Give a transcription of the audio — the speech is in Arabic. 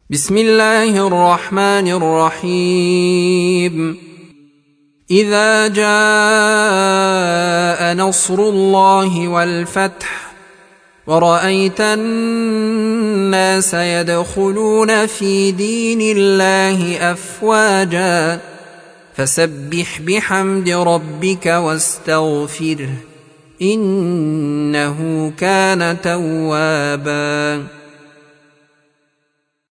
بسم الله الرحمن الرحيم. إذا جاء نصر الله والفتح ورأيت الناس يدخلون في دين الله أفواجا فسبح بحمد ربك واستغفره إنه كان توابا.